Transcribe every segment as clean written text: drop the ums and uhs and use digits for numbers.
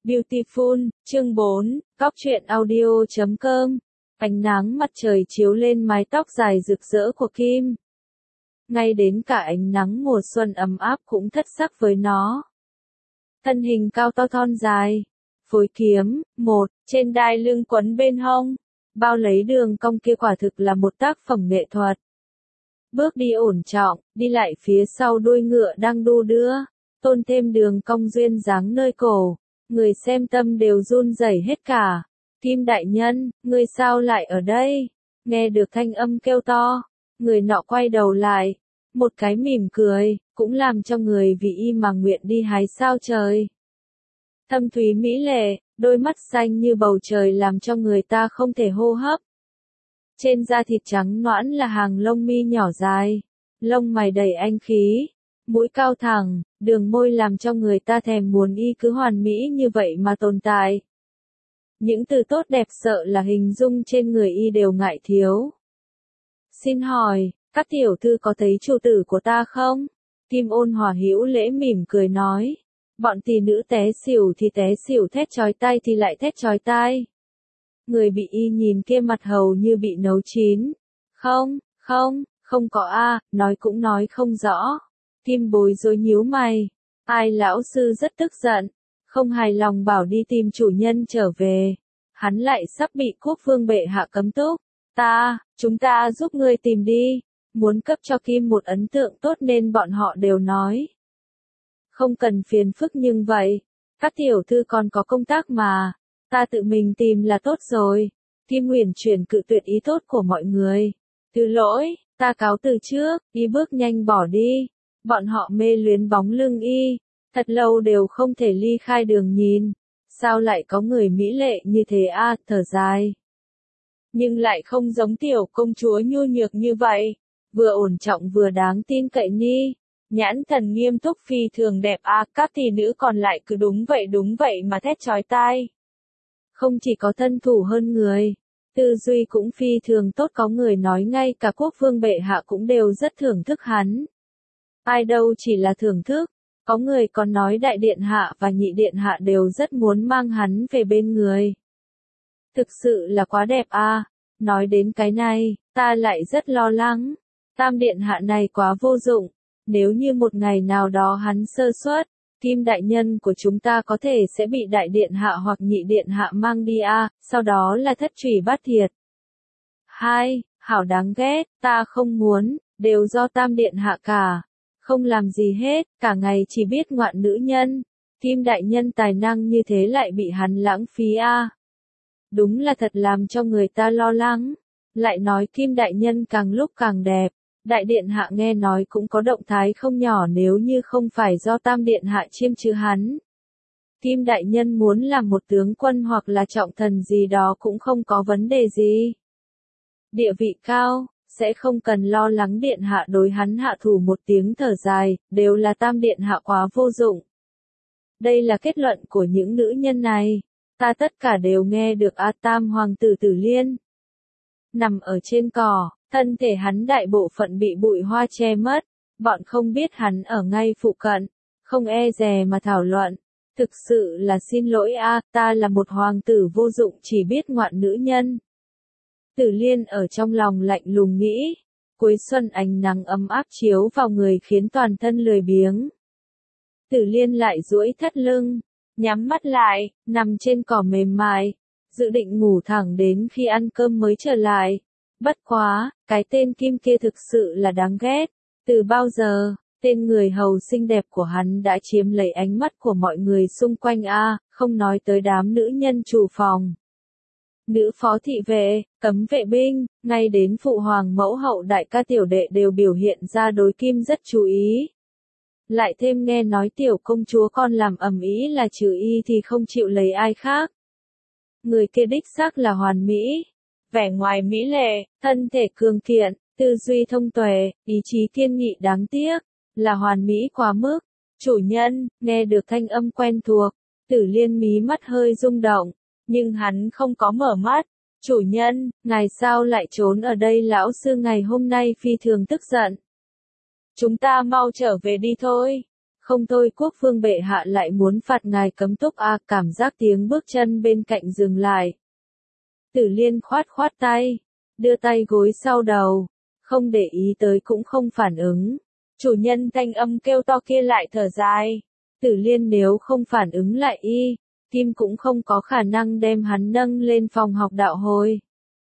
Beautiful, chương 4, Cóc truyện audio.com. Ánh nắng mặt trời chiếu lên mái tóc dài rực rỡ của Kim. Ngay đến cả ánh nắng mùa xuân ấm áp cũng thất sắc với nó. Thân hình cao to thon dài, phối kiếm, trên đai lưng quấn bên hông, bao lấy đường cong kia quả thực là một tác phẩm nghệ thuật. Bước đi ổn trọng, đi lại phía sau đuôi ngựa đang đu đưa, tôn thêm đường cong duyên dáng nơi cổ. Người xem tâm đều run rẩy hết cả. Kim đại nhân, ngươi sao lại ở đây? Nghe được thanh âm kêu to, người nọ quay đầu lại, một cái mỉm cười, cũng làm cho người vì y mà nguyện đi hái sao trời. Thâm thúy mỹ lệ, đôi mắt xanh như bầu trời làm cho người ta không thể hô hấp. Trên da thịt trắng nõn là hàng lông mi nhỏ dài, lông mày đầy anh khí. Mũi cao thẳng, đường môi làm cho người ta thèm muốn y cứ hoàn mỹ như vậy mà tồn tại. Những từ tốt đẹp sợ là hình dung trên người y đều ngại thiếu. Xin hỏi, các tiểu thư có thấy chủ tử của ta không? Kim ôn hòa hữu lễ mỉm cười nói. Bọn tỷ nữ té xỉu thì té xỉu, thét chói tai thì lại thét chói tai. Người bị y nhìn kia mặt hầu như bị nấu chín. Không có a, nói cũng nói không rõ. Kim bối rối nhíu mày. Ai lão sư rất tức giận, không hài lòng bảo đi tìm chủ nhân trở về. Hắn lại sắp bị quốc vương bệ hạ cấm túc. Chúng ta giúp ngươi tìm đi. Muốn cấp cho Kim một ấn tượng tốt nên bọn họ đều nói. Không cần phiền phức nhưng vậy. Các tiểu thư còn có công tác mà. Ta tự mình tìm là tốt rồi. Kim huyền chuyển cự tuyệt ý tốt của mọi người. Thứ lỗi, ta cáo từ trước, y bước nhanh bỏ đi. Bọn họ mê luyến bóng lưng y, thật lâu đều không thể ly khai đường nhìn. Sao lại có người mỹ lệ như thế a, thở dài. Nhưng lại không giống tiểu công chúa nhu nhược như vậy, vừa ổn trọng vừa đáng tin cậy ni. Nhãn thần nghiêm túc phi thường đẹp a, các tỷ nữ còn lại cứ đúng vậy mà thét chói tai. Không chỉ có thân thủ hơn người, tư duy cũng phi thường tốt, có người nói ngay cả quốc vương bệ hạ cũng đều rất thưởng thức hắn. Ai đâu chỉ là thưởng thức, có người còn nói đại điện hạ và nhị điện hạ đều rất muốn mang hắn về bên người. Thực sự là quá đẹp a. Nói đến cái này, ta lại rất lo lắng. Tam điện hạ này quá vô dụng, nếu như một ngày nào đó hắn sơ suất, Kim đại nhân của chúng ta có thể sẽ bị đại điện hạ hoặc nhị điện hạ mang đi a, sau đó là thất trùy bát thiệt. Hảo đáng ghét, ta không muốn, đều do tam điện hạ cả. Không làm gì hết, cả ngày chỉ biết ngoạn nữ nhân. Kim đại nhân tài năng như thế lại bị hắn lãng phí a. Đúng là thật làm cho người ta lo lắng. Lại nói Kim đại nhân càng lúc càng đẹp. Đại điện hạ nghe nói cũng có động thái không nhỏ, nếu như không phải do tam điện hạ chiêm chứ hắn. Kim đại nhân muốn làm một tướng quân hoặc là trọng thần gì đó cũng không có vấn đề gì. Địa vị cao, sẽ không cần lo lắng điện hạ đối hắn hạ thủ. Một tiếng thở dài, đều là tam điện hạ quá vô dụng. Đây là kết luận của những nữ nhân này. Ta tất cả đều nghe được a. Tam hoàng tử Tử Liên nằm ở trên cỏ, thân thể hắn đại bộ phận bị bụi hoa che mất. Bọn không biết hắn ở ngay phụ cận, không e dè mà thảo luận. Thực sự là xin lỗi a, ta là một hoàng tử vô dụng chỉ biết ngoạn nữ nhân. Tử Liên ở trong lòng lạnh lùng nghĩ. Cuối xuân ánh nắng ấm áp chiếu vào người khiến toàn thân lười biếng. Tử Liên lại duỗi thắt lưng, nhắm mắt lại, nằm trên cỏ mềm mại, dự định ngủ thẳng đến khi ăn cơm mới trở lại. Bất quá, cái tên Kim kia thực sự là đáng ghét. Từ bao giờ, tên người hầu xinh đẹp của hắn đã chiếm lấy ánh mắt của mọi người xung quanh a, không nói tới đám nữ nhân chủ phòng. Nữ phó thị vệ, cấm vệ binh, ngay đến phụ hoàng mẫu hậu đại ca tiểu đệ đều biểu hiện ra đối Kim rất chú ý. Lại thêm nghe nói tiểu công chúa con làm ầm ĩ là trừ y thì không chịu lấy ai khác. Người kia đích xác là hoàn mỹ, vẻ ngoài mỹ lệ, thân thể cường kiện, tư duy thông tuệ, ý chí kiên nghị, đáng tiếc là hoàn mỹ quá mức. Chủ nhân, nghe được thanh âm quen thuộc, Tử Liên mí mắt hơi rung động. Nhưng hắn không có mở mắt. Chủ nhân, ngài sao lại trốn ở đây? Lão sư ngày hôm nay phi thường tức giận. Chúng ta mau trở về đi thôi. Không thôi quốc vương bệ hạ lại muốn phạt ngài cấm túc à, cảm giác tiếng bước chân bên cạnh dừng lại. Tử Liên khoát khoát tay, đưa tay gối sau đầu, không để ý tới cũng không phản ứng. Chủ nhân thanh âm kêu to kia lại thở dài. Tử Liên nếu không phản ứng lại y, Kim cũng không có khả năng đem hắn nâng lên phòng học đạo hồi.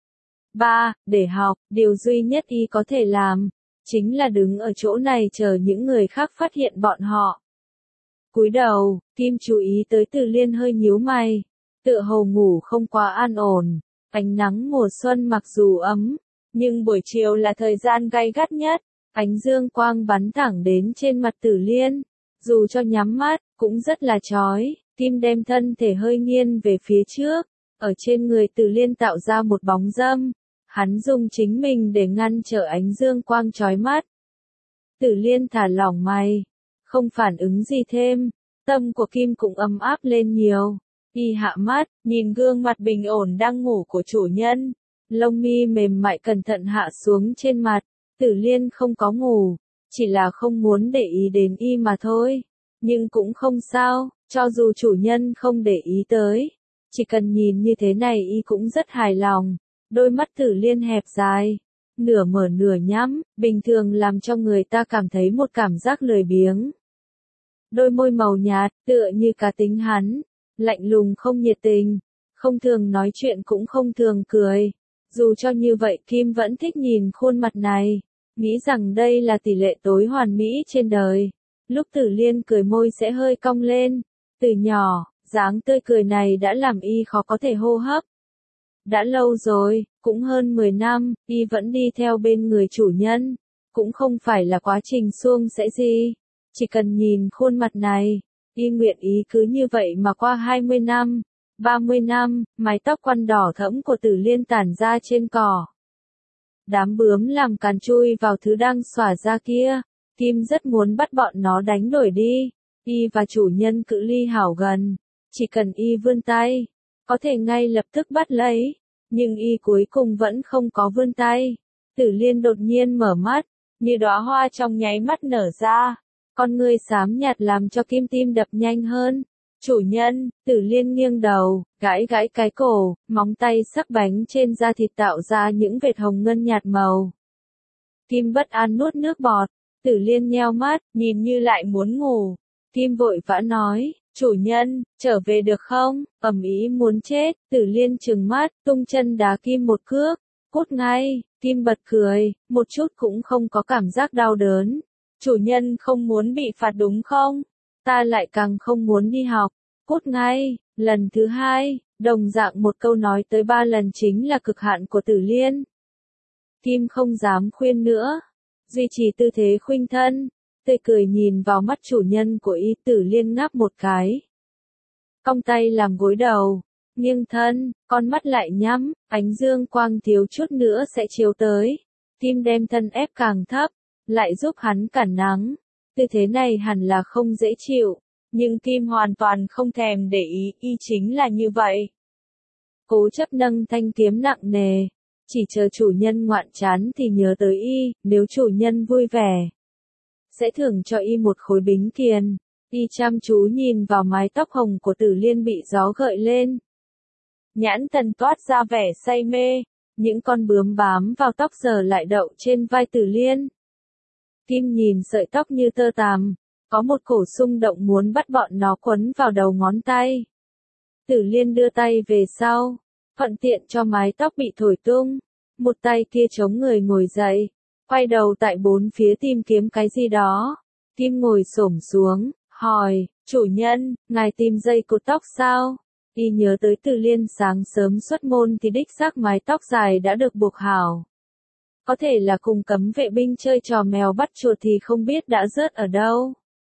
Để học, điều duy nhất y có thể làm, chính là đứng ở chỗ này chờ những người khác phát hiện bọn họ. Cúi đầu, Kim chú ý tới Tử Liên hơi nhíu mày, tựa hồ ngủ không quá an ổn. Ánh nắng mùa xuân mặc dù ấm, nhưng buổi chiều là thời gian gay gắt nhất, ánh dương quang bắn thẳng đến trên mặt Tử Liên, dù cho nhắm mắt, cũng rất là chói. Kim đem thân thể hơi nghiêng về phía trước, ở trên người Tử Liên tạo ra một bóng râm, hắn dùng chính mình để ngăn trở ánh dương quang chói mắt. Tử Liên thả lỏng mày, không phản ứng gì thêm, tâm của Kim cũng ấm áp lên nhiều. Y hạ mắt, nhìn gương mặt bình ổn đang ngủ của chủ nhân, lông mi mềm mại cẩn thận hạ xuống trên mặt. Tử Liên không có ngủ, chỉ là không muốn để ý đến y mà thôi. Nhưng cũng không sao, cho dù chủ nhân không để ý tới, chỉ cần nhìn như thế này y cũng rất hài lòng. Đôi mắt Tử Liên hẹp dài, nửa mở nửa nhắm, bình thường làm cho người ta cảm thấy một cảm giác lười biếng. Đôi môi màu nhạt, tựa như cá tính hắn, lạnh lùng không nhiệt tình, không thường nói chuyện cũng không thường cười. Dù cho như vậy Kim vẫn thích nhìn khuôn mặt này, nghĩ rằng đây là tỷ lệ tối hoàn mỹ trên đời. Lúc Tử Liên cười môi sẽ hơi cong lên, từ nhỏ, dáng tươi cười này đã làm y khó có thể hô hấp. Đã lâu rồi, cũng hơn 10 năm, y vẫn đi theo bên người chủ nhân, cũng không phải là quá trình suông sẽ gì, chỉ cần nhìn khuôn mặt này, y nguyện ý cứ như vậy mà qua 20 năm, 30 năm, mái tóc quăn đỏ thẫm của Tử Liên tản ra trên cỏ. Đám bướm làm càn chui vào thứ đang xòa ra kia, Kim rất muốn bắt bọn nó đánh đuổi đi. Y và chủ nhân cự ly hảo gần, chỉ cần y vươn tay, có thể ngay lập tức bắt lấy, nhưng y cuối cùng vẫn không có vươn tay. Tử Liên đột nhiên mở mắt, như đóa hoa trong nháy mắt nở ra, con ngươi xám nhạt làm cho Kim tim đập nhanh hơn. Chủ nhân, Tử Liên nghiêng đầu, gãi gãi cái cổ, móng tay sắc bánh trên da thịt tạo ra những vệt hồng ngân nhạt màu. Kim bất an nuốt nước bọt, Tử Liên nheo mắt, nhìn như lại muốn ngủ. Kim vội vã nói, chủ nhân, trở về được không, ầm ĩ muốn chết. Tử Liên trừng mắt, tung chân đá Kim một cước, cút ngay. Kim bật cười, một chút cũng không có cảm giác đau đớn. Chủ nhân không muốn bị phạt đúng không? Ta lại càng không muốn đi học. Cút ngay. Lần thứ hai, đồng dạng một câu nói tới 3 lần chính là cực hạn của Tử Liên. Kim không dám khuyên nữa, duy trì tư thế khuynh thân, tươi cười nhìn vào mắt chủ nhân của y. Tử Liên ngáp một cái, cong tay làm gối đầu, nghiêng thân, con mắt lại nhắm, ánh dương quang thiếu chút nữa sẽ chiếu tới. Kim đem thân ép càng thấp, lại giúp hắn cản nắng. Tư thế này hẳn là không dễ chịu, nhưng Kim hoàn toàn không thèm để ý, y chính là như vậy. Cố chấp nâng thanh kiếm nặng nề, chỉ chờ chủ nhân ngoạn chán thì nhớ tới y, nếu chủ nhân vui vẻ, sẽ thưởng cho y một khối bính kiền. Y chăm chú nhìn vào mái tóc hồng của Tử Liên bị gió gợi lên. Nhãn thần toát ra vẻ say mê, những con bướm bám vào tóc giờ lại đậu trên vai Tử Liên. Kim nhìn sợi tóc như tơ tằm, có một cổ xung động muốn bắt bọn nó quấn vào đầu ngón tay. Tử Liên đưa tay về sau, thuận tiện cho mái tóc bị thổi tung, một tay kia chống người ngồi dậy, quay đầu tại bốn phía tìm kiếm cái gì đó. Kim ngồi xổm xuống, hỏi, chủ nhân, ngài tìm dây cột tóc sao? Y nhớ tới Tử Liên sáng sớm xuất môn thì đích xác mái tóc dài đã được buộc hảo. Có thể là cùng cấm vệ binh chơi trò mèo bắt chuột thì không biết đã rớt ở đâu.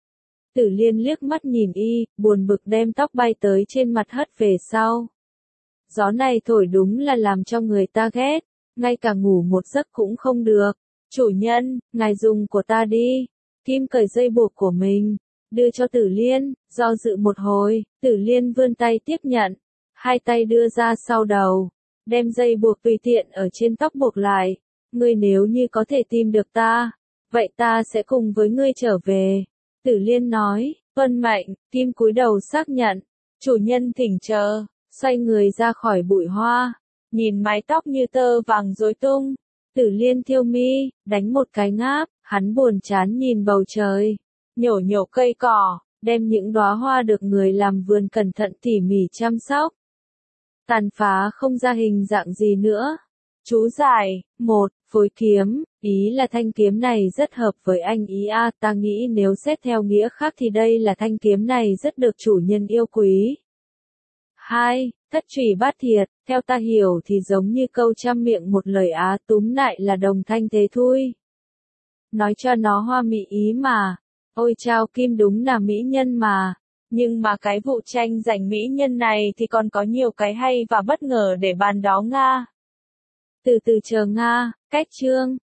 Tử Liên liếc mắt nhìn y, buồn bực đem tóc bay tới trên mặt hất về sau. Gió này thổi đúng là làm cho người ta ghét, ngay cả ngủ một giấc cũng không được. Chủ nhân, ngài dùng của ta đi. Kim cởi dây buộc của mình, đưa cho Tử Liên, do dự một hồi, Tử Liên vươn tay tiếp nhận, hai tay đưa ra sau đầu, đem dây buộc tùy tiện ở trên tóc buộc lại. Ngươi nếu như có thể tìm được ta, vậy ta sẽ cùng với ngươi trở về. Tử Liên nói, tuân mệnh, Kim cúi đầu xác nhận, chủ nhân thỉnh chờ, xoay người ra khỏi bụi hoa, nhìn mái tóc như tơ vàng rối tung. Tử Liên thiêu mi, đánh một cái ngáp, hắn buồn chán nhìn bầu trời, nhổ nhổ cây cỏ, đem những đóa hoa được người làm vườn cẩn thận tỉ mỉ chăm sóc. Tàn phá không ra hình dạng gì nữa. Chú giải, 1. Phối kiếm, ý là thanh kiếm này rất hợp với anh ý a, ta nghĩ nếu xét theo nghĩa khác thì đây là thanh kiếm này rất được chủ nhân yêu quý. 2. Thất trùy bát thiệt, theo ta hiểu thì giống như câu trăm miệng một lời á, túm lại là đồng thanh thế thui. Nói cho nó hoa mỹ ý mà. Ôi chao, Kim đúng là mỹ nhân mà. Nhưng mà cái vụ tranh giành mỹ nhân này thì còn có nhiều cái hay và bất ngờ để bàn đó Nga. Từ từ chờ Nga, cách chương.